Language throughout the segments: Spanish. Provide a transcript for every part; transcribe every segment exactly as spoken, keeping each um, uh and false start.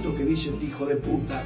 esto que dice este hijo de puta,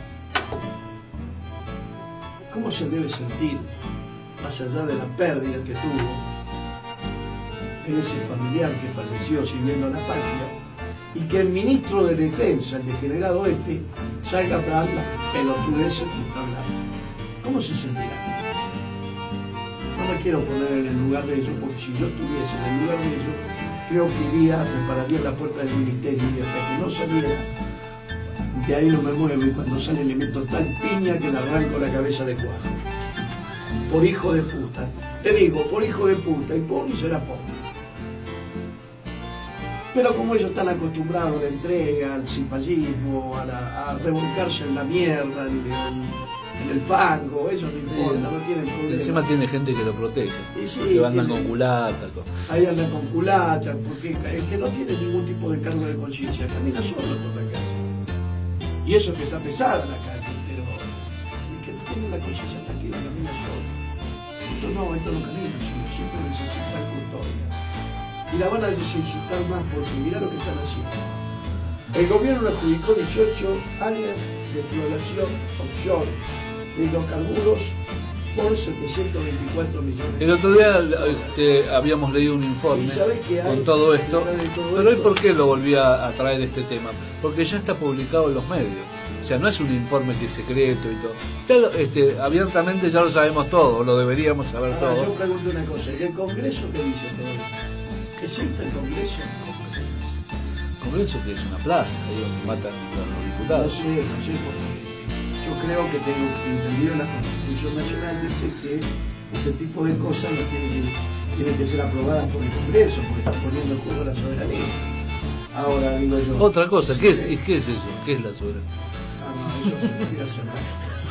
¿cómo se debe sentir, más allá de la pérdida que tuvo, de ese familiar que falleció sirviendo a la patria, y que el ministro de Defensa, el degenerado este, salga a hablar las pelotudeces que está hablando? ¿Cómo se sentirá? No me quiero poner en el lugar de ellos, porque si yo estuviese en el lugar de ellos, creo que iría, prepararía la puerta del ministerio y hasta que no saliera, de ahí no me muevo, y cuando sale le meto tal piña que le arranco la cabeza de cuajo. Por hijo de puta. Le digo, por hijo de puta, y pon y se la pongo. Pero como ellos están acostumbrados a la entrega, al cipallismo, a, la, a revolcarse en la mierda, en el, en el fango, eso no importa, sí, no tienen problema. Encima tiene gente que lo protege, y sí, que andan tiene, con culata. Con... Ahí andan con culata, porque es que no tiene ningún tipo de cargo de conciencia, camina solo por la calle. Y eso que está pesada la calle, pero que tiene la conciencia tranquila, camina solo. Esto no, esto no camina solo, siempre necesita custodia. Y la van a necesitar más porque mirá lo que están haciendo. El gobierno adjudicó dieciocho áreas de exploración offshore de hidrocarburos por setecientos veinticuatro millones. El otro día este, habíamos leído un informe con todo esto, pero hoy ¿por qué lo volví a, a traer este tema? Porque ya está publicado en los medios. O sea, no es un informe que es secreto y todo. Ya lo, este, abiertamente ya lo sabemos todo, lo deberíamos saber Ahora, todo. yo pregunto una cosa, ¿el Congreso qué dice todo esto? ¿Existe el Congreso? Congreso que es una plaza, ahí donde matan a los diputados. No sé, no sé, porque yo creo que tengo entendido la Constitución Nacional, dice que este tipo de cosas no tienen, tienen que ser aprobadas por el Congreso, porque están poniendo en juego la soberanía. Ahora digo yo. Otra cosa, ¿qué es, ¿qué es eso? ¿Qué es la soberanía? Ah, no, eso se podría hacer más.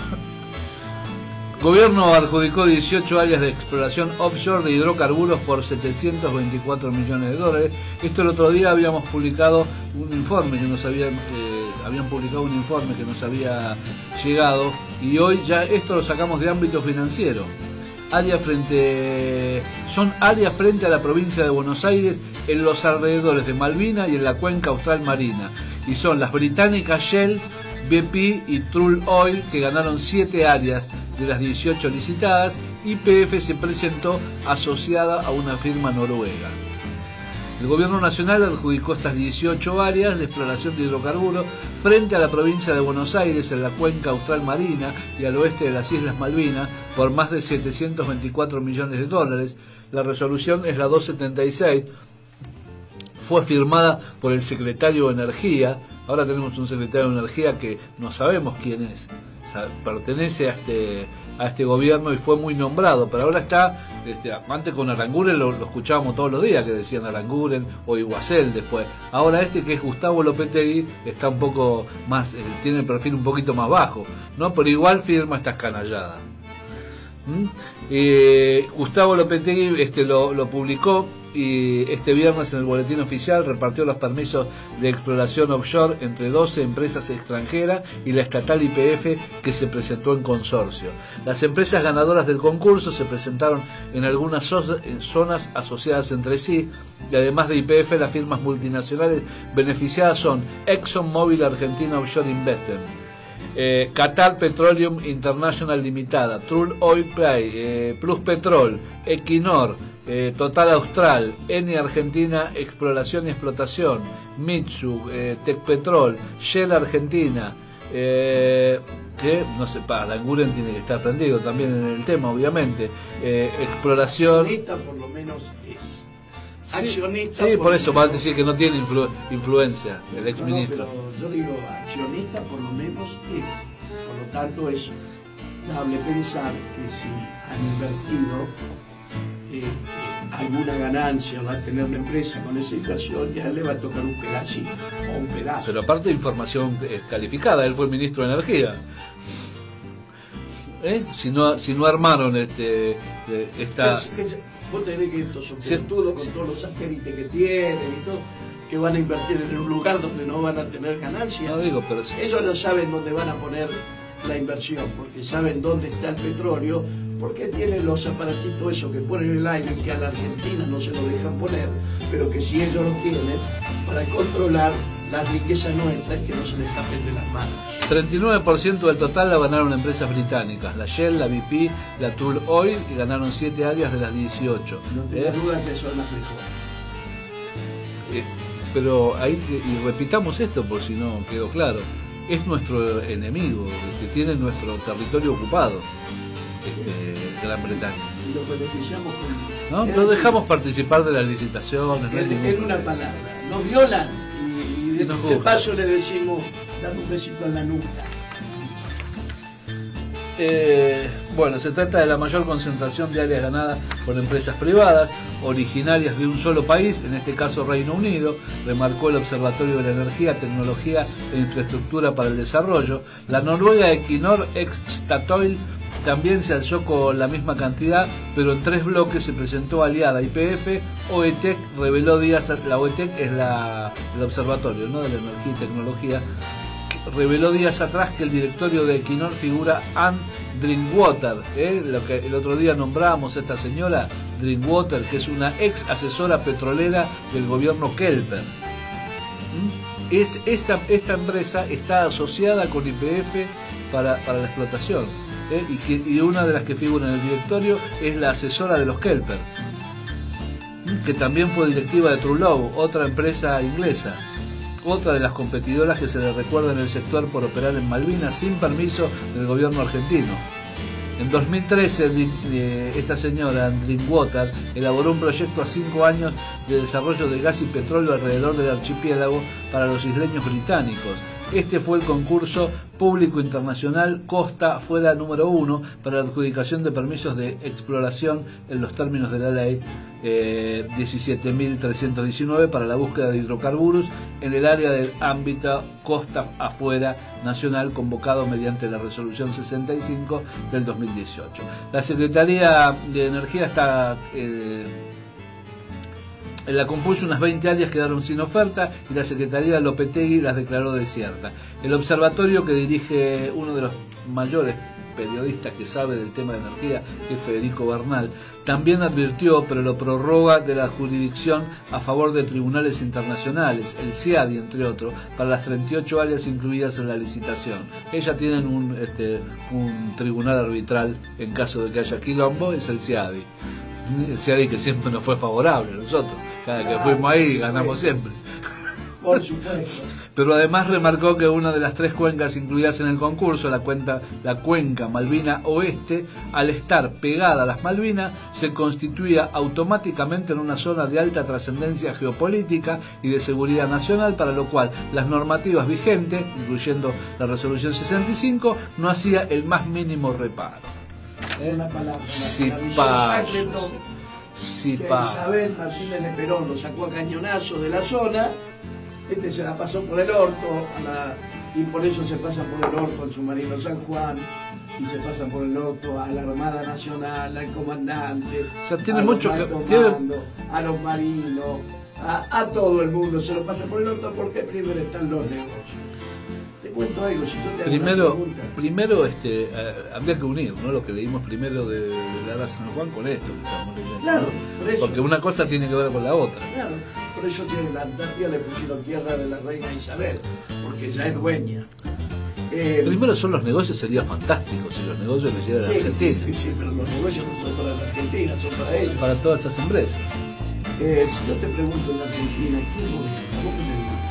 Gobierno adjudicó dieciocho áreas de exploración offshore de hidrocarburos por setecientos veinticuatro millones de dólares. Esto el otro día habíamos publicado un informe que nos habían, eh, habían publicado un informe que nos había llegado y hoy ya esto lo sacamos de ámbito financiero. Área frente, son áreas frente a la provincia de Buenos Aires en los alrededores de Malvinas y en la cuenca austral marina. Y son las británicas Shell, B P y Troll Oil que ganaron siete áreas de las dieciocho licitadas. Y P F se presentó asociada a una firma noruega. El gobierno nacional adjudicó estas dieciocho áreas de exploración de hidrocarburos frente a la provincia de Buenos Aires en la cuenca austral marina y al oeste de las Islas Malvinas por más de setecientos veinticuatro millones de dólares. La resolución es la doscientos setenta y seis. Fue firmada por el secretario de Energía. Ahora tenemos un secretario de Energía que no sabemos quién es. O sea, pertenece a este, a este gobierno y fue muy nombrado, pero ahora está, este, antes con Aranguren lo, lo escuchábamos todos los días que decían Aranguren o Iguacel después. Ahora este que es Gustavo Lopetegui está un poco más, eh, tiene el perfil un poquito más bajo, ¿no? Pero igual firma estas canalladas. ¿Mm? Eh, Gustavo Lopetegui este, lo, lo publicó y este viernes en el boletín oficial repartió los permisos de exploración offshore entre doce empresas extranjeras y la estatal Y P F que se presentó en consorcio. Las empresas ganadoras del concurso se presentaron en algunas zonas asociadas entre sí y además de Y P F las firmas multinacionales beneficiadas son ExxonMobil Argentina Offshore Investment, Eh, Qatar Petroleum International Limitada, Troll Oil Play, eh, Plus Petrol, Equinor, eh, Total Austral, Eni Argentina Exploración y Explotación, Mitsu, eh, Tecpetrol, Shell Argentina, eh, que no sé, para Languren tiene que estar prendido también en el tema, obviamente, eh, exploración. Accionista por lo menos es. Accionista. Sí, sí, por, por eso va a decir que no tiene influ influencia el ex ministro. No, no, yo digo, accionista por lo menos es. Por lo tanto, es dable pensar que si han invertido eh, eh, alguna ganancia va a tener la empresa con esa inversión, ya le va a tocar un pedacito o un pedazo. Pero aparte de información eh, calificada, él fue el ministro de Energía. ¿Eh? Si no, si no armaron este, eh, esta... Es, es, vos tenés que estos son pelotudos con todos los satélites que tienen y todo, que van a invertir en un lugar donde no van a tener ganancias. No digo, pero sí. Ellos no saben dónde van a poner la inversión, porque saben dónde está el petróleo, porque tienen los aparatitos esos que ponen en el aire, que a la Argentina no se lo dejan poner, pero que si ellos lo tienen, para controlar las riquezas nuestras que no se le escapen de las manos. treinta y nueve por ciento del total la ganaron empresas británicas, la Shell, la B P, la Tool Oil, y ganaron siete áreas de las dieciocho. No tengo ¿Eh? duda que son las mejores. Eh, pero ahí, y repitamos esto por si no quedó claro, es nuestro enemigo, que tiene nuestro territorio ocupado, este, Gran Bretaña. Y lo beneficiamos con... ¿No? No dejamos participar de las licitaciones. No hay En, ningún en una problema. palabra, nos violan y, y de, Y nos de gusta. paso le decimos, dame un besito en la nuca. Eh, bueno, se trata de la mayor concentración de áreas ganadas por empresas privadas, originarias de un solo país, en este caso Reino Unido, remarcó el Observatorio de la Energía, Tecnología e Infraestructura para el Desarrollo. La noruega Equinor, ex Statoil, también se alzó con la misma cantidad, pero en tres bloques se presentó aliada. Y P F, OETEC reveló días, la OETEC es la, el observatorio, ¿no?, de la energía y tecnología, reveló días atrás que el directorio de Equinor figura Anne Drinkwater, ¿eh? Lo que el otro día nombrábamos a esta señora Drinkwater, que es una ex asesora petrolera del gobierno Kelper. ¿Mm? Este, esta, esta empresa está asociada con Y P F para, para la explotación, ¿eh? y, que, y una de las que figura en el directorio es la asesora de los Kelper, ¿Mm? que también fue directiva de Truelove, otra empresa inglesa. Otra de las competidoras que se le recuerda en el sector por operar en Malvinas sin permiso del gobierno argentino. En dos mil trece, esta señora, Drinkwater, elaboró un proyecto a cinco años de desarrollo de gas y petróleo alrededor del archipiélago para los isleños británicos. Este fue el concurso público internacional Costa Fuera número uno para la adjudicación de permisos de exploración en los términos de la ley eh, diecisiete mil trescientos diecinueve para la búsqueda de hidrocarburos en el área del ámbito Costa Afuera Nacional, convocado mediante la resolución sesenta y cinco del dos mil dieciocho. La Secretaría de Energía está... Eh, la compuso unas veinte áreas, quedaron sin oferta y la Secretaría de Lopetegui las declaró desiertas. El observatorio que dirige uno de los mayores periodistas que sabe del tema de energía, que es Federico Bernal, también advirtió, pero lo prorroga, de la jurisdicción a favor de tribunales internacionales, el C I A D I entre otros, para las treinta y ocho áreas incluidas en la licitación. Ellas tienen un, este, un tribunal arbitral en caso de que haya quilombo, es el C I A D I. El C I A D I que siempre nos fue favorable a nosotros, cada que fuimos ahí ganamos siempre. Por supuesto. Pero además remarcó que una de las tres cuencas incluidas en el concurso, la, cuenta, la cuenca Malvina Oeste, al estar pegada a las Malvinas, se constituía automáticamente en una zona de alta trascendencia geopolítica y de seguridad nacional, para lo cual las normativas vigentes, incluyendo la resolución sesenta y cinco, no hacía el más mínimo reparo. ¿Eh? Una palabra, Si la visión payo. Shackleton, Si que pa. Isabel Martínez de Perón lo sacó a cañonazos de la zona, este se la pasó por el orto, a la, y por eso se pasa por el orto al submarino San Juan, y se pasa por el orto a la Armada Nacional, al comandante, O sea, tiene a mucho los que- altos tiene- mandos, a los marinos, a, a todo el mundo se lo pasa por el orto, porque primero están los negocios. Te cuento algo, si yo te hago Primero, una pregunta. primero este, eh, habría que unir, ¿no?, lo que leímos primero de, de la Ara San Juan con esto que estamos leyendo, Claro, ¿no? por eso. Porque una cosa tiene que ver con la otra. Claro, por eso tiene la Antártida, le pusieron tierra de la reina Isabel, porque ya es dueña. Eh, Primero son los negocios, sería fantástico si los negocios les llegan a sí, Argentina, sí, sí, pero los negocios no son para la Argentina, son para ellos. para todas estas empresas. Eh, si yo te pregunto en la Argentina, ¿quién gobierna? ¿Vos qué me dices?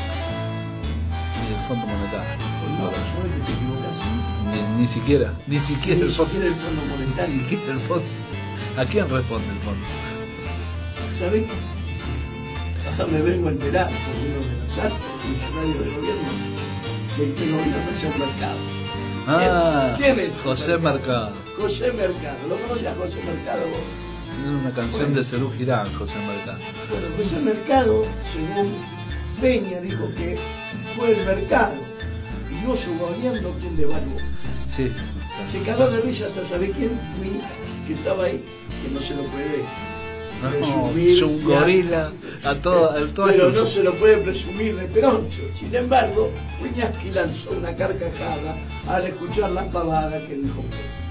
Ni el Fondo Monetario, Pues no, ¿sabes que te equivocas? ni, ni siquiera, ni siquiera Ni el Fondo, siquiera el Fondo ni Monetario. siquiera el Fondo. ¿A quién responde el Fondo? ¿Sabés? Ahora me vengo a enterar por uno de los altos funcionarios del gobierno que el que gobierna es el mercado. Ah, ¿Quién es? José Mercado. José Mercado. ¿Lo conoces a José Mercado vos? Tiene una canción de Cerú Girán, José Mercado. Bueno, José Mercado, según Peña, dijo que fue el mercado y no su gobierno quien devaluó. Sí. Se cagó de risa hasta saber quién, mi, que estaba ahí, que no se lo puede No, presumir. es un ya. gorila a todo, a todo Pero el- no se lo puede presumir de Peroncho. Sin embargo, Wiñaski lanzó una carcajada al escuchar la pavada que dijo.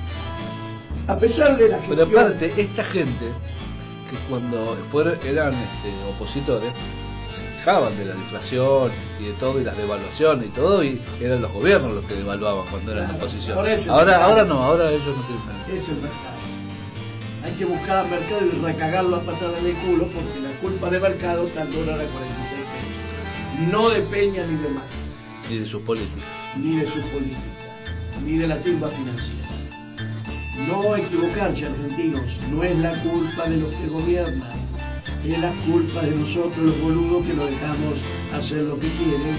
A pesar de la Pero gestión... aparte, esta gente, que cuando fueron, eran este, opositores, quejaban de la inflación y de todo, y las devaluaciones y todo, y eran los gobiernos los que devaluaban cuando eran Claro, oposición. ahora es el Ahora, mercado. ahora no, ahora ellos no tienen nada. Es el mercado. Hay que buscar al mercado y recagarlo a patada en el culo, porque la culpa de mercado está en dólar a cuarenta y seis pesos. No de Peña ni de Macri, Ni de sus políticas. ni de su política, ni de la timba financiera. No equivocarse, argentinos, no es la culpa de los que gobiernan, es la culpa de nosotros los boludos que lo dejamos hacer lo que quieren,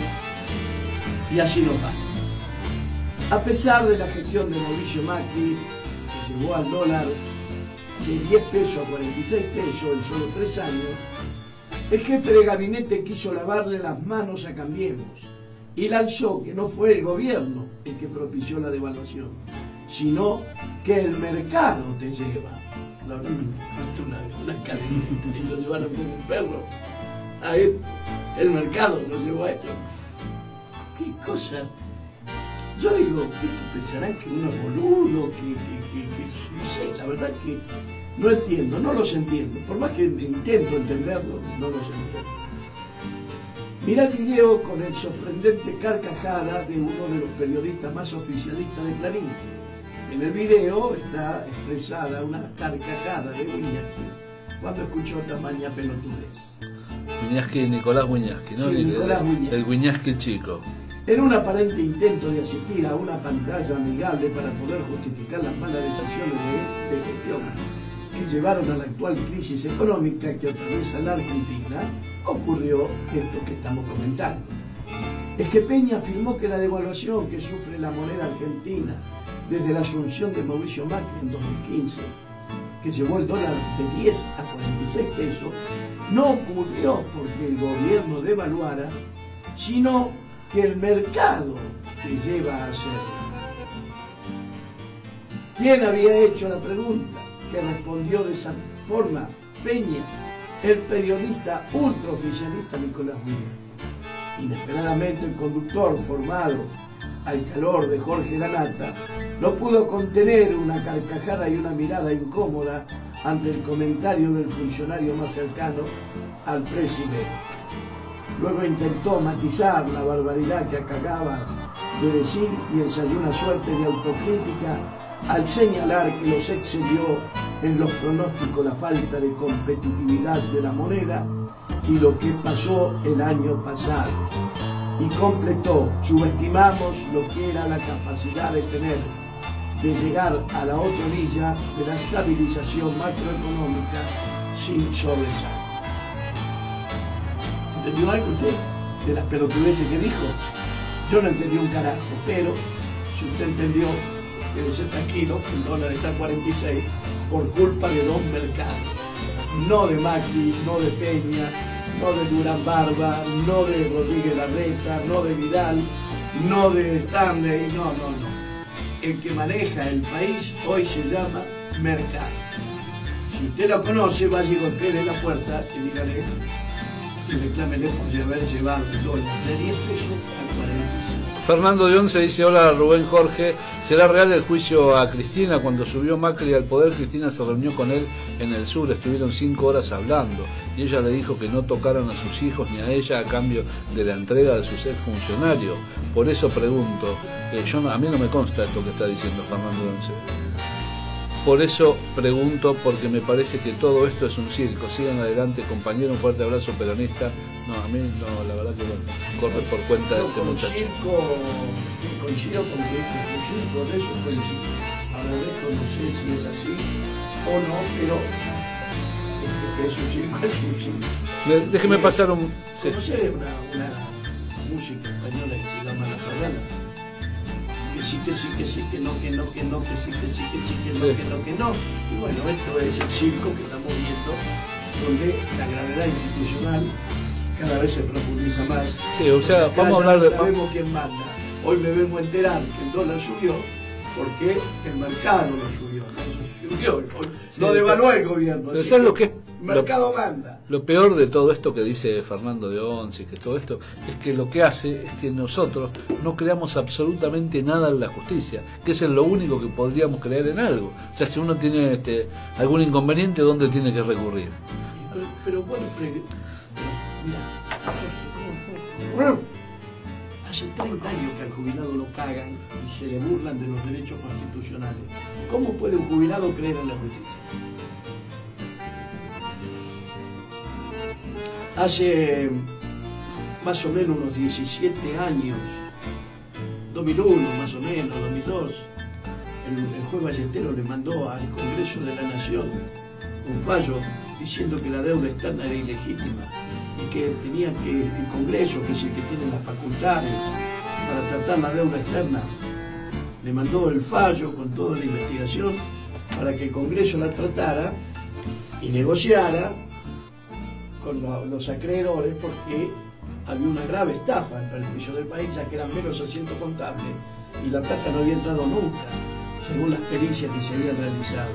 y así nos va. A pesar de la gestión de Mauricio Macri, que llevó al dólar de diez pesos a cuarenta y seis pesos en solo tres años, el jefe de gabinete quiso lavarle las manos a Cambiemos y lanzó que no fue el gobierno el que propició la devaluación, sino que el mercado te lleva. La verdad, me una, una cadena y lo llevaron como un perro. A él, el mercado lo llevó a ellos. ¿Qué cosa? Yo digo, estos pensarán que uno es boludo, que, que, que, que no sé, la verdad que no entiendo, no los entiendo. Por más que intento entenderlo, no los entiendo. Mira el video con el sorprendente carcajada de uno de los periodistas más oficialistas de Clarín. En el video está expresada una carcajada de Wiñaski cuando escuchó tamaña pelotudez. Wiñaski, Nicolás Wiñaski, ¿no? Sí, el, Nicolás Wiñaski. El Wiñaski chico. En un aparente intento de asistir a una pantalla amigable para poder justificar las malas decisiones de, de gestión que llevaron a la actual crisis económica que atraviesa la Argentina, ocurrió esto que estamos comentando. Es que Peña afirmó que la devaluación que sufre la moneda argentina desde la asunción de Mauricio Macri en dos mil quince, que llevó el dólar de diez a cuarenta y seis pesos, no ocurrió porque el gobierno devaluara, sino que el mercado te lleva a hacerlo. ¿Quién había hecho la pregunta? Que respondió de esa forma Peña, el periodista ultraoficialista Nicolás Wiñaski. Inesperadamente el conductor, formado al calor de Jorge Lanata, no pudo contener una carcajada y una mirada incómoda ante el comentario del funcionario más cercano al presidente. Luego intentó matizar la barbaridad que acababa de decir y ensayó una suerte de autocrítica al señalar que los excedió en los pronósticos la falta de competitividad de la moneda y lo que pasó el año pasado. Y completó, subestimamos lo que era la capacidad de tener, de llegar a la otra orilla de la estabilización macroeconómica sin sobresalto. ¿Entendió algo usted de las pelotudeces que dijo? Yo no entendí un carajo, pero si usted entendió, debe ser tranquilo, que el dólar está a cuarenta y seis por culpa de dos mercados, no de Macri, no de Peña, no de Durán Barba, no de Rodríguez Larreta, no de Vidal, no de Stanley, no, no, no. El que maneja el país hoy se llama mercado. Si usted lo conoce, vaya y golpee en la puerta y dígale y reclámele por haber llevado el dólar de diez pesos a cuarenta y seis. Fernando de Once dice: hola Rubén Jorge, ¿será real el juicio a Cristina? Cuando subió Macri al poder, Cristina se reunió con él en el sur, estuvieron cinco horas hablando y ella le dijo que no tocaran a sus hijos ni a ella a cambio de la entrega de sus exfuncionarios. Por eso pregunto, eh, yo no, a mí no me consta esto que está diciendo Fernando de Once. Por eso pregunto, porque me parece que todo esto es un circo. Sigan adelante, compañero, un fuerte abrazo peronista. No, a mí no, la verdad que bueno, corre por cuenta de este muchacho. Circo, coincido con que este es un circo, de eso coincido. Ahora de esto no sé si es así o no, pero este, es un circo, es un circo. Le, déjeme eh, pasar un... Sí. Conocer una, una música española que se llama La Pagana. Que sí, que sí, que sí, que no, que no, que no, que sí, que sí, que sí, que no, Sí. que no, que no. Y bueno, esto es el circo que estamos viendo, donde la gravedad institucional cada vez se profundiza más. Sí, o sea, Acá vamos a ya hablar no de... sabemos quién manda. Hoy me vengo a enterar que el dólar subió porque el mercado lo subió. No subió, Sí, lo devaluó el gobierno. Pero así ¿sabes que lo que es? el mercado manda. Lo peor de todo esto que dice Fernando de Once, que todo esto, es que lo que hace es que nosotros no creamos absolutamente nada en la justicia, que es lo único que podríamos creer en algo. O sea, si uno tiene este, algún inconveniente, ¿dónde tiene que recurrir? Pero, pero bueno, pre- pero, mira, Hace treinta años que al jubilado lo cagan y se le burlan de los derechos constitucionales. ¿Cómo puede un jubilado creer en la justicia? Hace más o menos unos diecisiete años, dos mil uno más o menos, dos mil dos, el, el juez Ballesteros le mandó al Congreso de la Nación un fallo diciendo que la deuda externa era ilegítima y que tenía que el Congreso, que es el que tiene las facultades para tratar la deuda externa, le mandó el fallo con toda la investigación para que el Congreso la tratara y negociara con lo, los acreedores, porque había una grave estafa en perjuicio del país, ya que eran menos asientos contables y la plata no había entrado nunca, según las pericias que se habían realizado.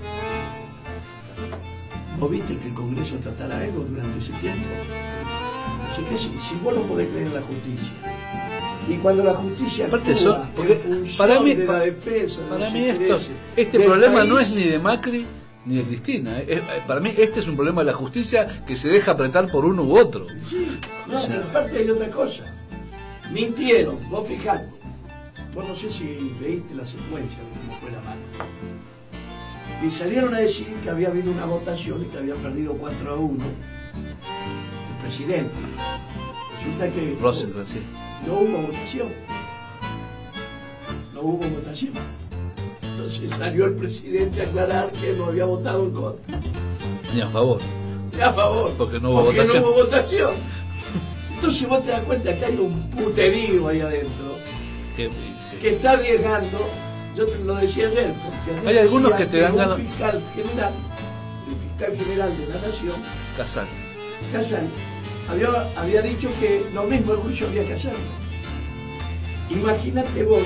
¿Vos viste que el Congreso tratara algo durante ese tiempo? No sé qué, si, si vos no podés creer en la justicia. Y cuando la justicia aparte actúa son, porque en función para mí, de la defensa de para los mí esto, intereses este del problema país, no es ni de Macri ni de Cristina. Es, para mí este es un problema de la justicia que se deja apretar por uno u otro. Sí, no, O sea, pero aparte hay otra cosa. Mintieron, vos fijate. Vos no sé si leíste la secuencia de cómo fue la mano. Y salieron a decir que había habido una votación y que había perdido cuatro a uno el presidente. Resulta que Rosenberg, sí. no hubo votación. No hubo votación. Entonces salió el presidente a aclarar que no había votado en contra. Ni a favor. Ni a favor. Porque no hubo porque votación. no hubo votación. Entonces vos te das cuenta que hay un puterío ahí adentro Que, sí. que está arriesgando. Yo te lo decía ayer, porque ayer Hay algunos decía que te dan un ganas- fiscal general, el fiscal general de la Nación, Casal. Casal, había, había dicho que lo mismo el juicio había que hacerlo. Imagínate vos,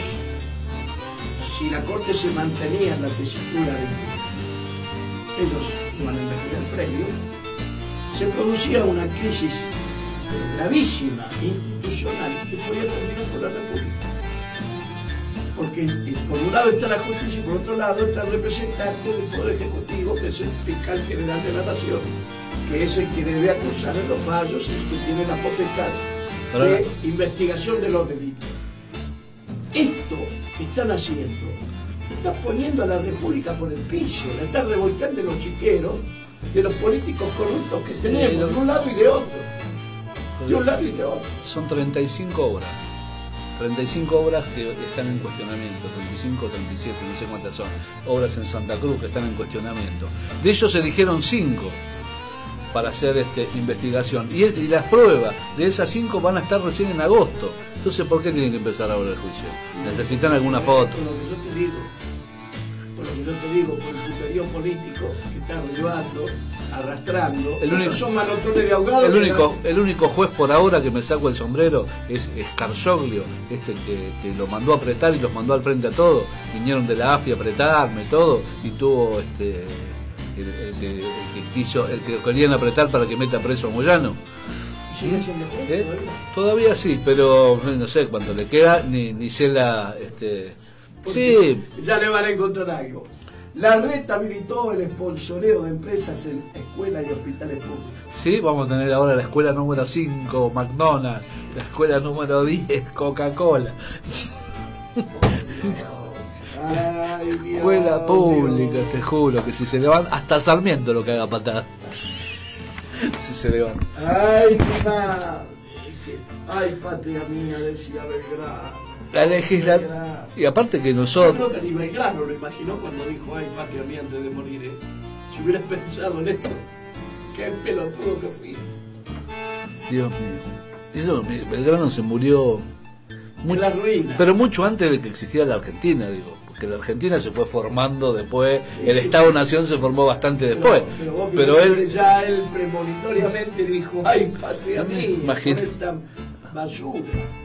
si la Corte se mantenía en la tesitura de que ellos iban a investigar el previo, se producía una crisis gravísima, institucional, que podía terminar por la República. Porque por un lado está la justicia y por otro lado está el representante del Poder Ejecutivo, que es el fiscal general de la Nación, que es el que debe acusar en los fallos y el que tiene la potestad Ahora, de investigación de los delitos. Esto que están haciendo está poniendo a la República por el piso, la está revolcando en los chiqueros de los políticos corruptos que Sí, tenemos, lo- de un lado y de otro, de un lado y de otro. son treinta y cinco obras. treinta y cinco obras que están en cuestionamiento, treinta y cinco, treinta y siete, no sé cuántas son. Obras en Santa Cruz que están en cuestionamiento. De ellos se eligieron cinco para hacer este, investigación. Y, y las pruebas de esas cinco van a estar recién en agosto. Entonces, ¿por qué tienen que empezar ahora el juicio? ¿Necesitan alguna foto? Por lo que yo te digo, por lo que yo te digo, por el puterío político que está llevando, arrastrando. El único- Estos son manotones de ahogados. El que único, la- el único juez por ahora que me saco el sombrero es Scarsoglio, este que, que lo mandó a apretar y los mandó al frente a todos. Vinieron de la A F I a apretarme todo y tuvo este el, el que, el que quiso, el que querían apretar para que meta preso a Moyano. ¿Sigue siendo juez ¿Eh? todavía? Todavía sí, pero no sé cuánto le queda, ni, ni sé la este sí, Porque ya le van a encontrar algo. La red habilitó el sponsoreo de empresas en escuelas y hospitales públicos. sí, vamos a tener ahora la escuela número cinco, McDonald's, la escuela número diez, Coca-Cola. Ay, Dios, Escuela pública, Dios. te juro que si se levanta, hasta Sarmiento lo que haga patada. Si se levanta. Ay, qué madre, qué- ay, patria mía, decía Belgrano. La legislatura. Belgrano. Y aparte que Yo nosotros. creo que ni Belgrano lo imaginó cuando dijo, ay, patria mía, antes de morir. ¿eh? Si hubieras pensado en esto, qué pelotudo que fui. Dios mío. Eso, Belgrano se murió. En la ruina. Pero mucho antes de que existiera la Argentina, digo. Porque la Argentina se fue formando después. El Estado-Nación se formó bastante después. Pero, pero, vos Pero fíjate que él. ya él premonitoriamente dijo, ay, patria mía, Imagina- por esta basura.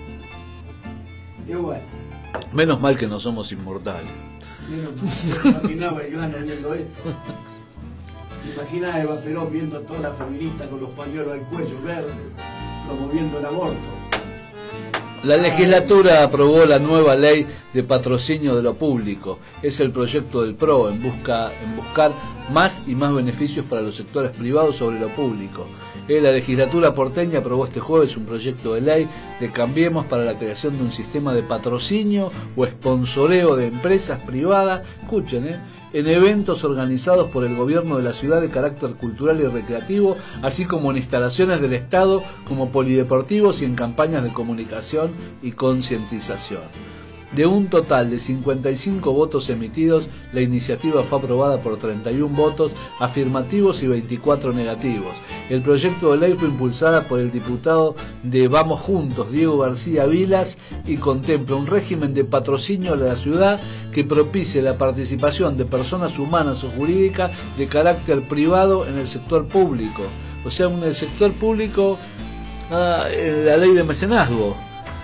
Y bueno, Menos mal que no somos inmortales. menos mal, me imaginaba el grano viendo esto. Imaginaba a Eva Perón viendo a toda la feminista con los pañuelos al cuello verde, promoviendo el aborto. La legislatura aprobó la nueva ley de patrocinio de lo público. Es el proyecto del P R O en, busca, en buscar más y más beneficios para los sectores privados sobre lo público. Eh, la legislatura porteña aprobó este jueves un proyecto de ley de Cambiemos para la creación de un sistema de patrocinio o esponsoreo de empresas privadas, escuchen, eh, en eventos organizados por el gobierno de la ciudad de carácter cultural y recreativo, así como en instalaciones del Estado como polideportivos y en campañas de comunicación y concientización. De un total de cincuenta y cinco votos emitidos, la iniciativa fue aprobada por treinta y uno votos afirmativos y veinticuatro negativos. El proyecto de ley fue impulsada por el diputado de Vamos Juntos, Diego García Vilas, y contempla un régimen de patrocinio a la ciudad que propicie la participación de personas humanas o jurídicas de carácter privado en el sector público. O sea, en el sector público, ah, la ley de mecenazgo.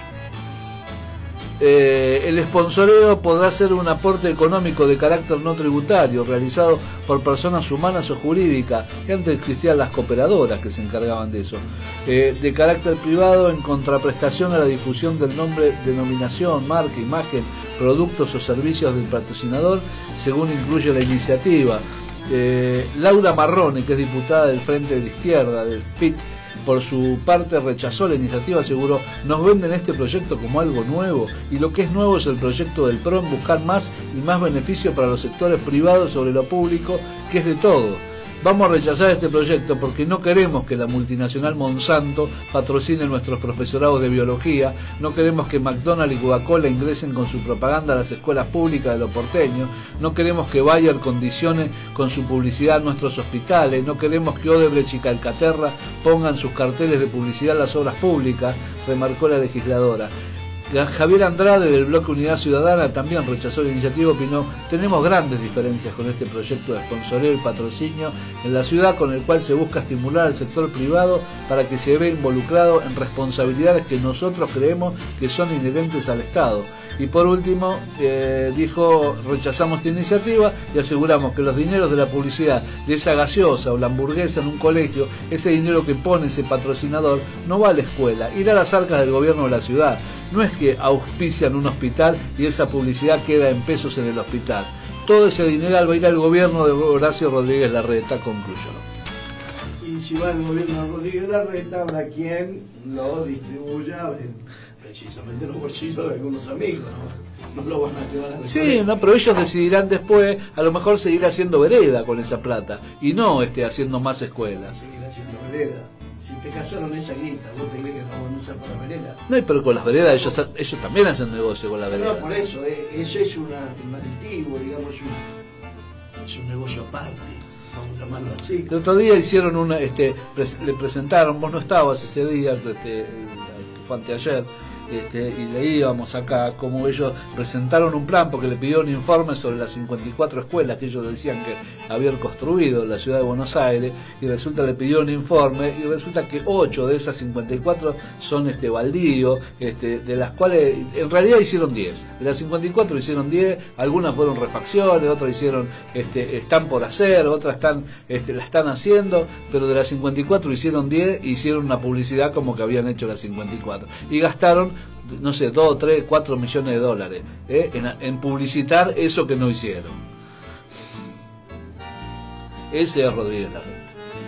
Eh, el sponsoreo podrá ser un aporte económico de carácter no tributario realizado por personas humanas o jurídicas, que antes existían las cooperadoras que se encargaban de eso, eh, de carácter privado en contraprestación a la difusión del nombre, denominación, marca, imagen, productos o servicios del patrocinador, según incluye la iniciativa. Eh, Laura Marrone, que es diputada del Frente de la Izquierda, del F I T, por su parte rechazó la iniciativa, aseguró: nos venden este proyecto como algo nuevo, y lo que es nuevo es el proyecto del P R O en buscar más y más beneficio para los sectores privados sobre lo público, que es de todo. Vamos a rechazar este proyecto porque no queremos que la multinacional Monsanto patrocine nuestros profesorados de biología, no queremos que McDonald's y Coca-Cola ingresen con su propaganda a las escuelas públicas de los porteños, no queremos que Bayer condicione con su publicidad nuestros hospitales, no queremos que Odebrecht y Calcaterra pongan sus carteles de publicidad en las obras públicas, remarcó la legisladora. Javier Andrade, del bloque Unidad Ciudadana, también rechazó la iniciativa, opinó: tenemos grandes diferencias con este proyecto de sponsoreo y patrocinio en la ciudad, con el cual se busca estimular al sector privado para que se vea involucrado en responsabilidades que nosotros creemos que son inherentes al Estado. Y por último, eh, dijo: rechazamos esta iniciativa y aseguramos que los dineros de la publicidad de esa gaseosa o la hamburguesa en un colegio, ese dinero que pone ese patrocinador, no va a la escuela, irá a las arcas del gobierno de la ciudad. No es que auspician un hospital y esa publicidad queda en pesos en el hospital. Todo ese dinero va a ir al gobierno de Horacio Rodríguez Larreta, concluyó. Y si va al gobierno de Rodríguez Larreta, habrá quien lo distribuya en, precisamente en los bolsillos de algunos amigos, ¿no? No lo van a llevar a la Sí, no, pero ellos decidirán después, a lo mejor seguir haciendo vereda con esa plata y no este, haciendo más escuelas. Seguir haciendo vereda. Si te casaron esa guita, ¿vos te crees que no van a usar para vereda? No, pero con las veredas ellos, ellos también hacen negocio con la vereda. No, por eso, eh, ese es una, un aditivo, digamos, un, es un negocio aparte, vamos a llamarlo así. El otro día hicieron una, este, pres, le presentaron, vos no estabas ese día, este, el, fue anteayer, este, y leíamos acá como ellos presentaron un plan porque le pidieron informes sobre las cincuenta y cuatro escuelas que ellos decían que habían construido en la ciudad de Buenos Aires, y resulta le pidieron informe y resulta que ocho de esas cincuenta y cuatro son este baldío, este, de las cuales en realidad hicieron diez. De las cincuenta y cuatro hicieron diez, algunas fueron refacciones, otras hicieron este, están por hacer, otras están este, la están haciendo, pero de las cincuenta y cuatro hicieron diez, hicieron una publicidad como que habían hecho las cincuenta y cuatro y gastaron, no sé, dos, tres, cuatro millones de dólares ¿eh? en, en publicitar eso que no hicieron. Ese es Rodríguez Larreta.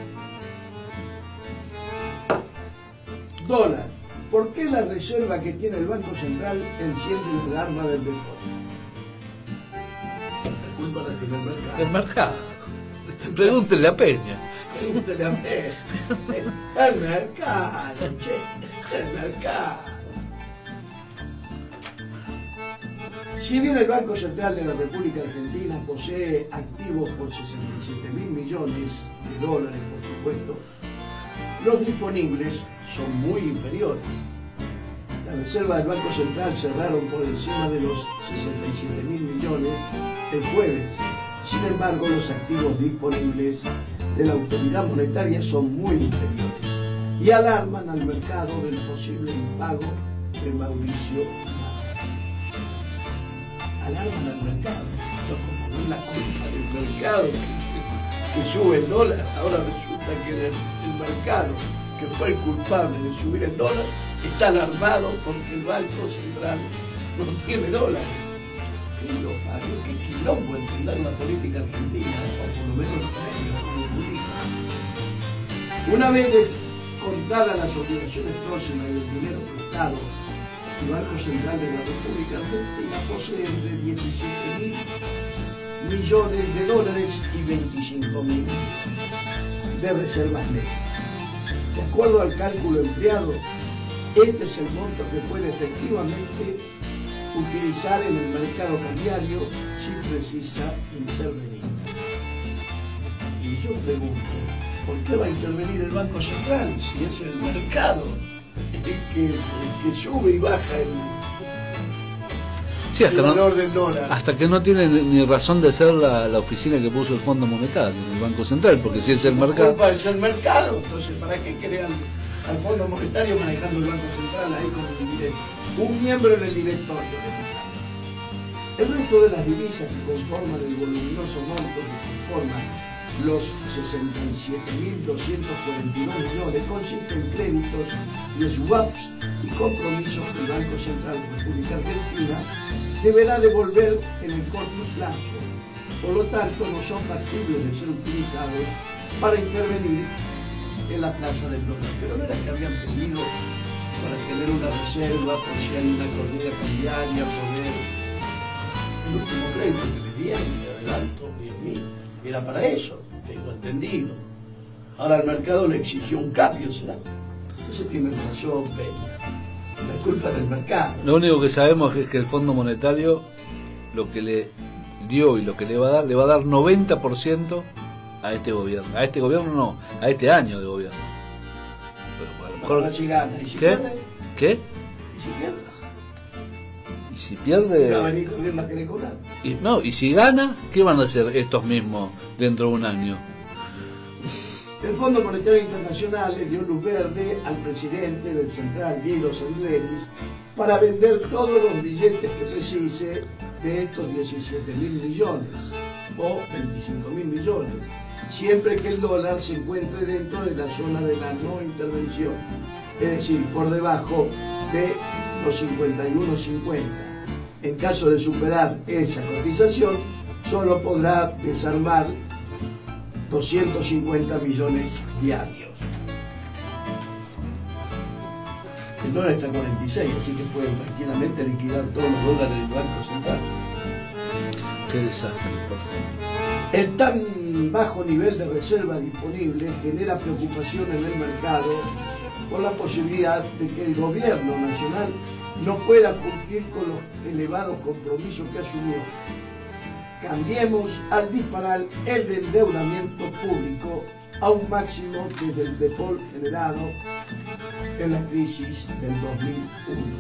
Dólar. ¿Por qué la reserva que tiene el Banco Central enciende el arma del default? La culpa la tiene el mercado. El mercado. Pregúntele a Peña. Pregúntele a Peña. El mercado, che. El mercado. Si bien el Banco Central de la República Argentina posee activos por sesenta y siete mil millones de dólares, por supuesto, los disponibles son muy inferiores. Las reservas del Banco Central cerraron por encima de los sesenta y siete mil millones el jueves. Sin embargo, los activos disponibles de la autoridad monetaria son muy inferiores y alarman al mercado del posible impago de Mauricio. Alarman al mercado, no como la culpa del mercado que, que sube el dólar. Ahora resulta que el, el mercado, que fue el culpable de subir el dólar, está alarmado porque el Banco Central no tiene dólares. ¿Qué quilombo entender la política argentina, o por lo menos los medios, una vez contadas las obligaciones próximas y el dinero prestado, el Banco Central de la República Argentina posee entre diecisiete mil millones de dólares y veinticinco mil de reservas netas. De acuerdo al cálculo empleado, este es el monto que puede efectivamente utilizar en el mercado cambiario si precisa intervenir. Y yo pregunto, ¿por qué va a intervenir el Banco Central si es el mercado el que, el que sube y baja el, sí, hasta el valor no, del dólar? hasta que no tiene ni razón de ser la, la oficina que puso el Fondo Monetario, el Banco Central, porque si es el mercado... Culpa es el mercado, entonces ¿para qué crean al Fondo Monetario manejando el Banco Central ahí como un, directo, un miembro en el directorio? El resto de las divisas que conforman el voluminoso monto que conforma los sesenta y siete mil doscientos cuarenta y dos millones consisten en créditos y swaps y compromisos que el Banco Central de la República Argentina deberá devolver en el corto plazo. Por lo tanto, no son factibles de ser utilizados para intervenir en la plaza del dólar. Pero no era que habían pedido para tener una reserva por si hay una corrida cambiaria, poder el último crédito que le dieron de adelanto, Dios mío, era para eso, tengo entendido. Ahora el mercado le exigió un cambio, ¿será? Entonces tiene razón, Peña. La culpa es del mercado. Lo único que sabemos es que el Fondo Monetario lo que le dio y lo que le va a dar, le va a dar noventa por ciento a este gobierno. A este gobierno no, a este año de gobierno. Pero a lo mejor... Ahora si gana, ¿y si ¿Qué? pierde? ¿Qué? ¿Y si pierde? Y si pierde... Va a venir corriendo a querer cobrar. Y, no, y si gana, ¿qué van a hacer estos mismos dentro de un año? El Fondo Monetario Internacional le dio luz verde al presidente del Central, Guido Sandrelis, para vender todos los billetes que precise de estos diecisiete mil millones o veinticinco mil millones, siempre que el dólar se encuentre dentro de la zona de la no intervención, es decir, por debajo de los cincuenta y uno cincuenta. En caso de superar esa cotización, solo podrá desarmar doscientos cincuenta millones diarios. El dólar está a cuarenta y seis, así que pueden tranquilamente liquidar todos los dólares del Banco Central. Qué desastre, por favor. El tan bajo nivel de reserva disponible genera preocupación en el mercado por la posibilidad de que el gobierno nacional no pueda cumplir con los elevados compromisos que asumió. Cambiemos al disparar el endeudamiento público a un máximo desde el default generado en la crisis del dos mil uno.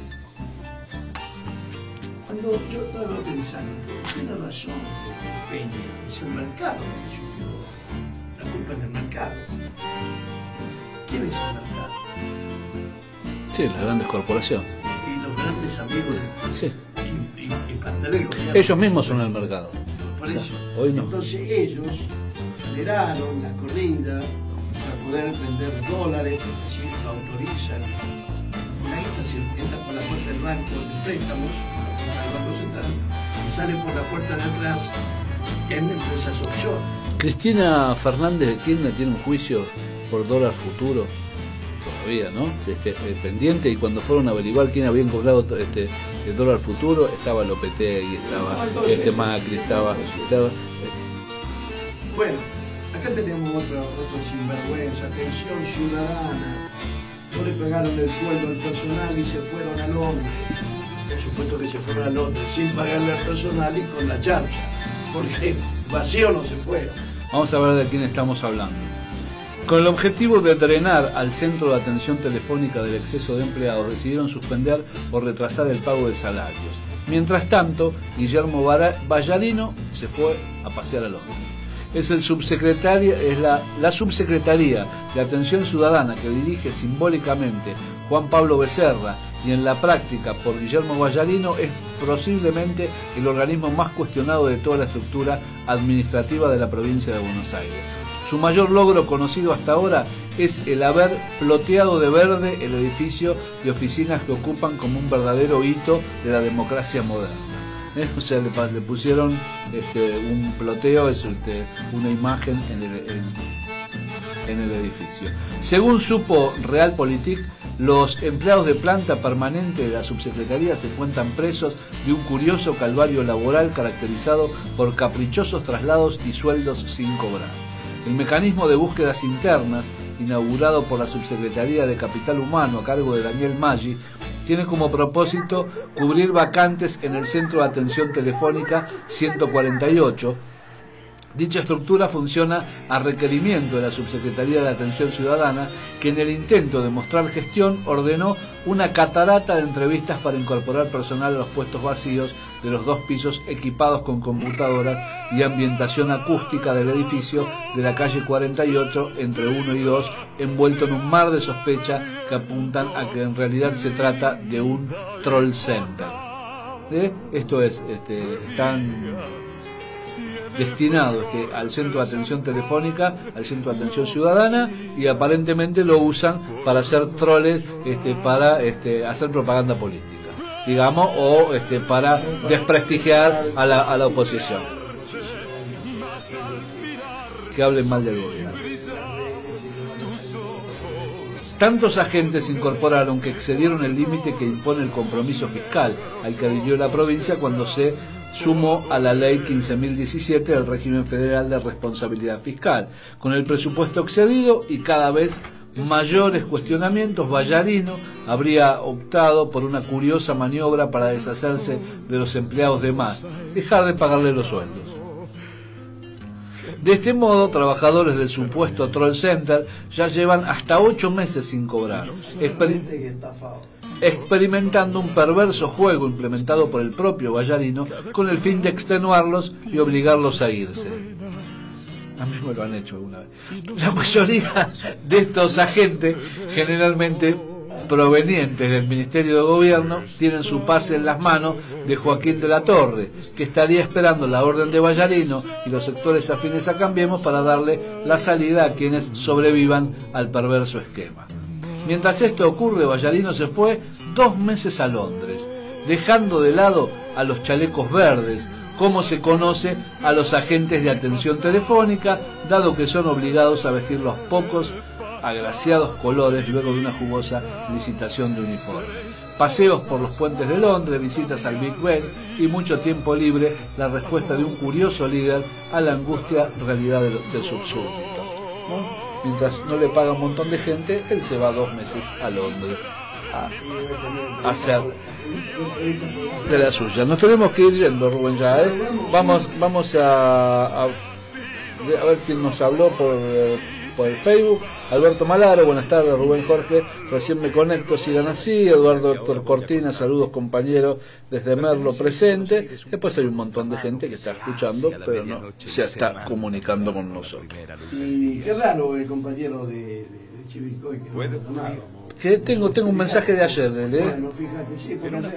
Cuando yo estaba pensando, tiene razón, Peña, es el mercado que sufrió, la culpa es del mercado. ¿Quién es el mercado? Sí, las grandes corporaciones. Y los grandes amigos de... Sí. Y, y, y parte del gobierno. Ellos mismos son el mercado. Por O sea, eso. hoy no. Entonces ellos aceleraron la corrida para poder vender dólares, porque si lo autorizan, una isla se entra por la puerta del banco de préstamos, al Banco Central, y sale por la puerta de atrás en empresas offshore. Cristina Fernández de Kirchner tiene un juicio por dólar futuro todavía, ¿no? Este, eh, pendiente, y cuando fueron a averiguar quién había cobrado este, el dólar futuro, estaba Lopetegui, estaba No, entonces, este Macri, estaba, estaba Bueno, acá tenemos otro, otro sinvergüenza, atención ciudadana. No le pegaron el sueldo al personal y se fueron a Londres. Por supuesto que se fueron a Londres sin pagarle al personal y con la charcha, porque vacío no se fueron. Vamos a ver de quién estamos hablando. Con el objetivo de drenar al centro de atención telefónica del exceso de empleados, decidieron suspender o retrasar el pago de salarios. Mientras tanto, Guillermo Vallarino se fue a pasear a Londres. Es el subsecretario, es la, la subsecretaría de Atención Ciudadana que dirige simbólicamente Juan Pablo Becerra, y en la práctica por Guillermo Vallarino es posiblemente el organismo más cuestionado de toda la estructura administrativa de la provincia de Buenos Aires. Su mayor logro conocido hasta ahora es el haber ploteado de verde el edificio de oficinas que ocupan como un verdadero hito de la democracia moderna. ¿Eh? O sea, le, le pusieron este, un ploteo, es este, una imagen en el, en, en el edificio. Según supo Realpolitik, los empleados de planta permanente de la subsecretaría se encuentran presos de un curioso calvario laboral caracterizado por caprichosos traslados y sueldos sin cobrar. El mecanismo de búsquedas internas, inaugurado por la Subsecretaría de Capital Humano a cargo de Daniel Maggi, tiene como propósito cubrir vacantes en el Centro de Atención Telefónica ciento cuarenta y ocho. Dicha estructura funciona a requerimiento de la Subsecretaría de Atención Ciudadana, que en el intento de mostrar gestión ordenó una catarata de entrevistas para incorporar personal a los puestos vacíos de los dos pisos equipados con computadoras y ambientación acústica del edificio de la calle cuarenta y ocho entre uno y dos, envuelto en un mar de sospecha que apuntan a que en realidad se trata de un troll center. ¿Sí? Esto es, este, están destinado este, al Centro de Atención Telefónica, al Centro de Atención Ciudadana, y aparentemente lo usan para hacer troles, este, para este, hacer propaganda política, digamos, o este, para desprestigiar a la, a la oposición, que hablen mal del gobierno. Tantos agentes se incorporaron que excedieron el límite que impone el compromiso fiscal al que adhirió la provincia cuando se sumó a la ley quince mil diecisiete del régimen federal de responsabilidad fiscal. Con el presupuesto excedido y cada vez mayores cuestionamientos, Vallarino habría optado por una curiosa maniobra para deshacerse de los empleados de más, dejar de pagarle los sueldos. De este modo, trabajadores del supuesto Troll Center ya llevan hasta ocho meses sin cobrar, Exper- experimentando un perverso juego implementado por el propio Vallarino con el fin de extenuarlos y obligarlos a irse. A mí me lo han hecho alguna vez. La mayoría de estos agentes, generalmente provenientes del Ministerio de Gobierno, tienen su pase en las manos de Joaquín de la Torre, que estaría esperando la orden de Vallarino y los sectores afines a Cambiemos para darle la salida a quienes sobrevivan al perverso esquema. Mientras esto ocurre, Vallarino se fue dos meses a Londres, dejando de lado a los chalecos verdes, como se conoce a los agentes de atención telefónica, dado que son obligados a vestir los pocos agraciados colores luego de una jugosa licitación de uniformes. Paseos por los puentes de Londres, visitas al Big Ben y mucho tiempo libre, la respuesta de un curioso líder a la angustia realidad de, los, de sus súbditos, ¿no? Mientras no le paga un montón de gente, él se va dos meses a Londres a, a hacer de la suya. Nos tenemos que ir yendo, Rubén, ya, ¿eh? Vamos, vamos a, a, a ver quién nos habló por, por el Facebook. Alberto Malaro, buenas tardes. Rubén Jorge, recién me conecto, sigan así. Eduardo Héctor Cortina, saludos compañeros desde Merlo presente. Después hay un montón de gente que está escuchando, pero no se está comunicando con nosotros. Y qué raro el compañero de, de, de Chivilcoy que no ha tomado. Que tengo, tengo un mensaje de ayer, ¿eh? Bueno, fíjate, sí, pero no,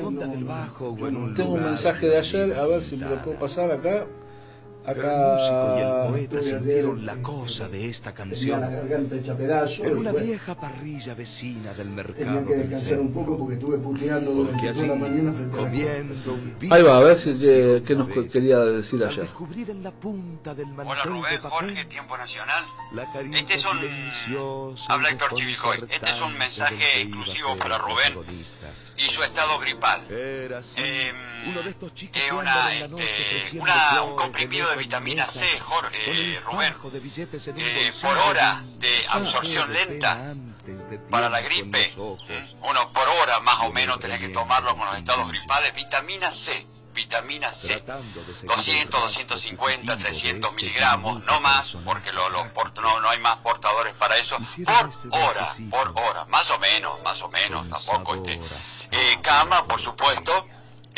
no, tengo un mensaje de ayer, a ver si me lo puedo pasar acá. Pero el músico y el Acá poeta sintieron la cosa de esta canción la garganta hecha pedazo. en una bueno, vieja parrilla vecina del tenía mercado que del descansar un centro. poco porque estuve puteando Porque durante allí toda la mañana frente a la comienza un Ahí va, a ver si viaje eh, qué nos quería decir al ayer. descubrir en la punta del Hola mantel de Rubén, papel Jorge, Tiempo Nacional. la caricia Este es un... silenciosa y Habla Héctor Chivilcoy. Este es un mensaje desconcertante del que exclusivo iba a ser para el Rubén protagonista. y su estado gripal. Era así, Eh, uno de estos chicos eh, que una, andan en la noche este, ofreciendo una, un flores, comprimido de besos, vitamina C, mesas, Jorge, con el eh, Rubén, fajo de billetes en un eh, bolsillo por hora y de un absorción saco de lenta pena antes de para la tiempo en gripe. los ojos. ¿Mm? Uno por hora más o menos tenés que tomarlo con los estados gripales. Vitamina C, vitamina C. Tratando de seguir doscientos, el doscientos rastro cincuenta, positivo de trescientos este miligramos, minuto no más, personal. porque lo, lo port- no, no hay más portadores para eso. Hicieron Por este hora, dulcecito. por hora, más o menos, más o menos, Con tampoco sabor este. a Eh, cama, por supuesto,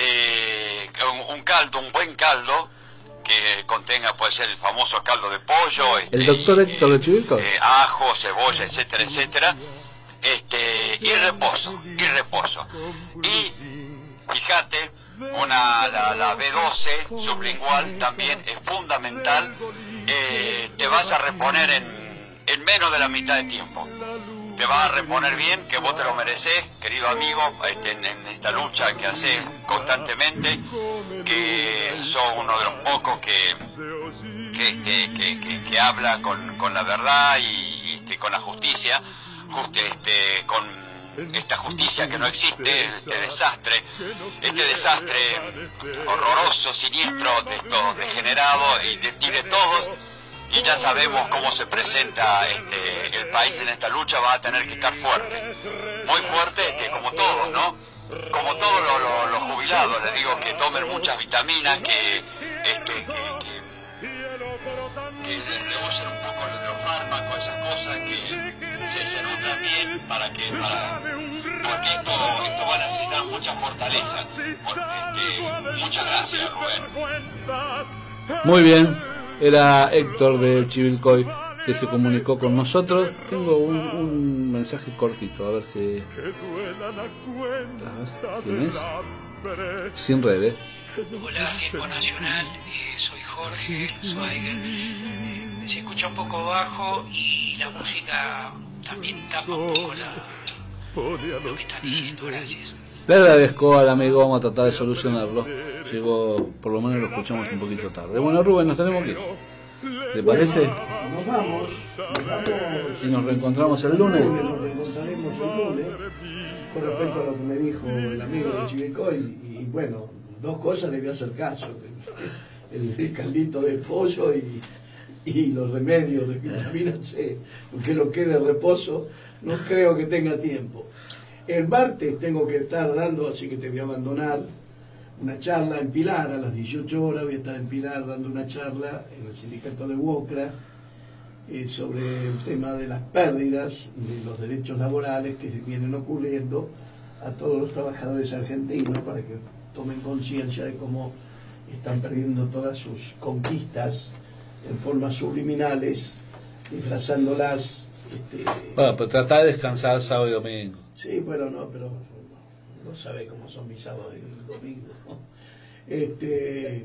eh, un, un caldo, un buen caldo, que contenga, puede ser el famoso caldo de pollo, este, ¿El doctor y, Héctor de Chivilcoy? eh, ajo, cebolla, etcétera, etcétera, este, y reposo, y reposo. Y, fíjate, una, la, la B doce sublingual también es fundamental, eh, te vas a reponer en, en menos de la mitad de tiempo. Te vas a reponer bien, que vos te lo merecés, querido amigo, este, en, en esta lucha que haces constantemente, que sos uno de los pocos que, que, este, que, que, que habla con, con la verdad y, este, con la justicia, juste, este, con esta justicia que no existe, este desastre, este desastre horroroso, siniestro, de estos degenerados y de, y de todos. Y ya sabemos cómo se presenta este, el país en esta lucha. Va a tener que estar fuerte, muy fuerte, este, como todos, ¿no? Como todos los, los, los jubilados, les digo que tomen muchas vitaminas, que, este, que, que, que rehúsen un poco los fármacos, esas cosas, que se, se nutran bien para que, para, porque esto, esto va a necesitar mucha fortaleza. Este, muchas gracias, Rubén. Muy bien. Era Héctor de Chivilcoy que se comunicó con nosotros. Tengo un, un mensaje cortito, a ver si... A ver, ¿quién es? Sin redes. Hola, Tiempo Nacional, eh, soy Jorge Schweiger. Eh, se escucha un poco bajo y la música también tapa un poco la, lo que están diciendo. Gracias. Le agradezco al amigo, vamos a tratar de solucionarlo. Llegó, por lo menos lo escuchamos un poquito tarde. Bueno, Rubén, nos tenemos que ir. ¿Le parece? Nos vamos, nos vamos. Y nos reencontramos el lunes. Nos reencontraremos el lunes. Con respecto a lo que me dijo el amigo de Chivilcoy, y, y bueno, dos cosas le voy a hacer caso. El, el caldito de pollo y, y los remedios de vitamina C, porque lo que de reposo no creo que tenga tiempo. El martes tengo que estar dando, así que te voy a abandonar, una charla en Pilar a las dieciocho horas. Voy a estar en Pilar dando una charla en el sindicato de Wocra eh, sobre el tema de las pérdidas de los derechos laborales que se vienen ocurriendo a todos los trabajadores argentinos, para que tomen conciencia de cómo están perdiendo todas sus conquistas en formas subliminales, disfrazándolas. Este, Bueno, pues tratar de descansar sábado y domingo. Sí, bueno, no, pero no, no sabe cómo son mis sábados y el domingo. Este,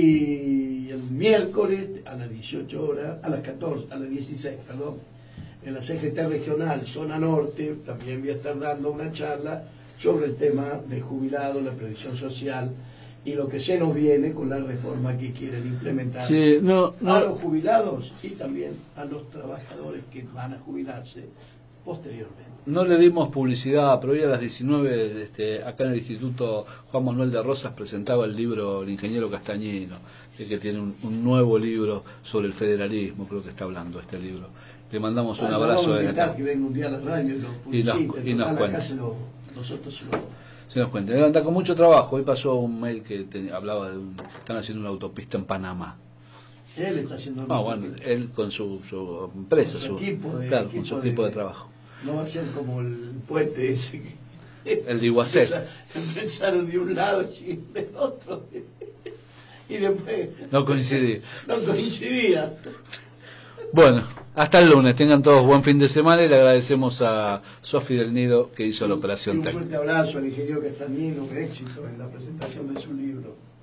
y el miércoles a las dieciocho horas, a las catorce, a las dieciséis, perdón, en la C G T regional, zona norte, también voy a estar dando una charla sobre el tema del jubilado, la previsión social y lo que se nos viene con la reforma que quieren implementar Sí, no, no. a los jubilados y también a los trabajadores que van a jubilarse posteriormente. No le dimos publicidad, pero hoy a las diecinueve, este, acá en el Instituto Juan Manuel de Rosas presentaba el libro El Ingeniero Castañino, que tiene un, un nuevo libro sobre el federalismo, creo que está hablando este libro. Le mandamos un Ah, abrazo vamos a desde invitar acá. que venga un día a la radio y lo Y nos- publicite, y nos total, acá cuente. se lo- nosotros se lo... Se nos cuenta. Él anda con mucho trabajo. Hoy pasó un mail que te- hablaba de un, están haciendo una autopista en Panamá. Él está haciendo... No, bueno, él con su, su empresa, Con su equipo de- claro, equipo con su de- equipo de trabajo. No va a ser como el puente ese que... El de Iguacé. Empeza- Empezaron de un lado y del otro. Y después No coincidí. no coincidía. Bueno, hasta el lunes. Tengan todos buen fin de semana y le agradecemos a Sofi del Nido que hizo la Y operación un técnica. fuerte abrazo al ingeniero Castañino, un éxito en la presentación de su libro.